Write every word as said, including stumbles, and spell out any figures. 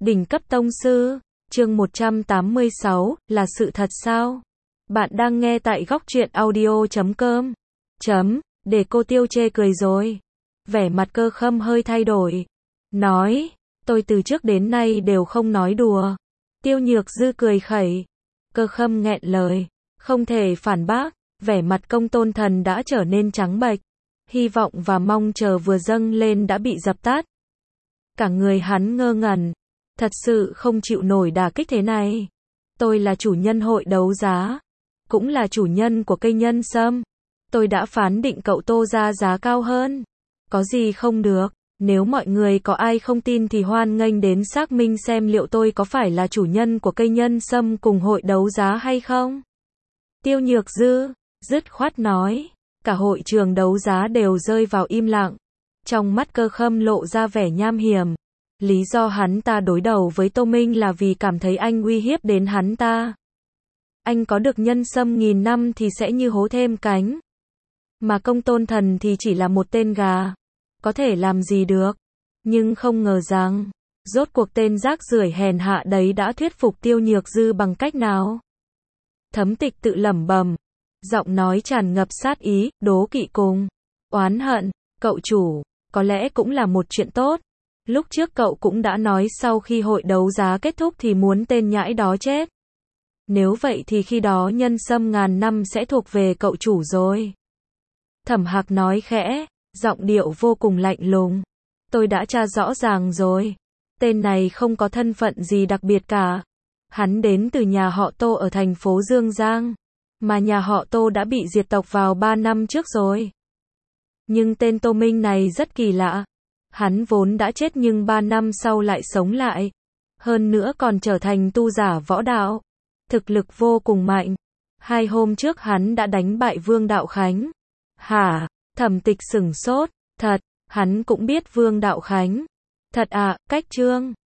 Đỉnh cấp tông sư, chương một trăm tám mươi sáu, là sự thật sao? Bạn đang nghe tại góc truyện audio chấm com. Chấm, để cô Tiêu chê cười rồi. Vẻ mặt Cơ Khâm hơi thay đổi. Nói, tôi từ trước đến nay đều không nói đùa. Tiêu Nhược Dư cười khẩy. Cơ Khâm nghẹn lời, không thể phản bác, vẻ mặt Công Tôn Thần đã trở nên trắng bệch. Hy vọng và mong chờ vừa dâng lên đã bị dập tắt. Cả người hắn ngơ ngẩn. Thật sự không chịu nổi đả kích thế này. Tôi là chủ nhân hội đấu giá. Cũng là chủ nhân của cây nhân sâm. Tôi đã phán định cậu Tô ra giá cao hơn. Có gì không được. Nếu mọi người có ai không tin thì hoan nghênh đến xác minh xem liệu tôi có phải là chủ nhân của cây nhân sâm cùng hội đấu giá hay không. Tiêu Nhược Dư, dứt khoát nói. Cả hội trường đấu giá đều rơi vào im lặng. Trong mắt Cơ Khâm lộ ra vẻ nham hiểm. Lý do hắn ta đối đầu với Tô Minh là vì cảm thấy anh uy hiếp đến hắn ta. Anh có được nhân sâm nghìn năm thì sẽ như hố thêm cánh. Mà Công Tôn Thần thì chỉ là một tên gà. Có thể làm gì được. Nhưng không ngờ rằng, rốt cuộc tên rác rưởi hèn hạ đấy đã thuyết phục Tiêu Nhược Dư bằng cách nào. Thấm Tịch tự lẩm bẩm. Giọng nói tràn ngập sát ý, đố kỵ cùng oán hận. Cậu chủ, có lẽ cũng là một chuyện tốt. Lúc trước cậu cũng đã nói sau khi hội đấu giá kết thúc thì muốn tên nhãi đó chết. Nếu vậy thì khi đó nhân sâm ngàn năm sẽ thuộc về cậu chủ rồi. Thẩm Hạc nói khẽ, giọng điệu vô cùng lạnh lùng. Tôi đã tra rõ ràng rồi. Tên này không có thân phận gì đặc biệt cả. Hắn đến từ nhà họ Tô ở thành phố Dương Giang. Mà nhà họ Tô đã bị diệt tộc vào ba năm trước rồi. Nhưng tên Tô Minh này rất kỳ lạ. Hắn vốn đã chết nhưng ba năm sau lại sống lại. Hơn nữa còn trở thành tu giả võ đạo. Thực lực vô cùng mạnh. Hai hôm trước hắn đã đánh bại Vương Đạo Khánh. Hả? Thẩm Tịch sửng sốt. Thật, hắn cũng biết Vương Đạo Khánh. Thật à, cách trương.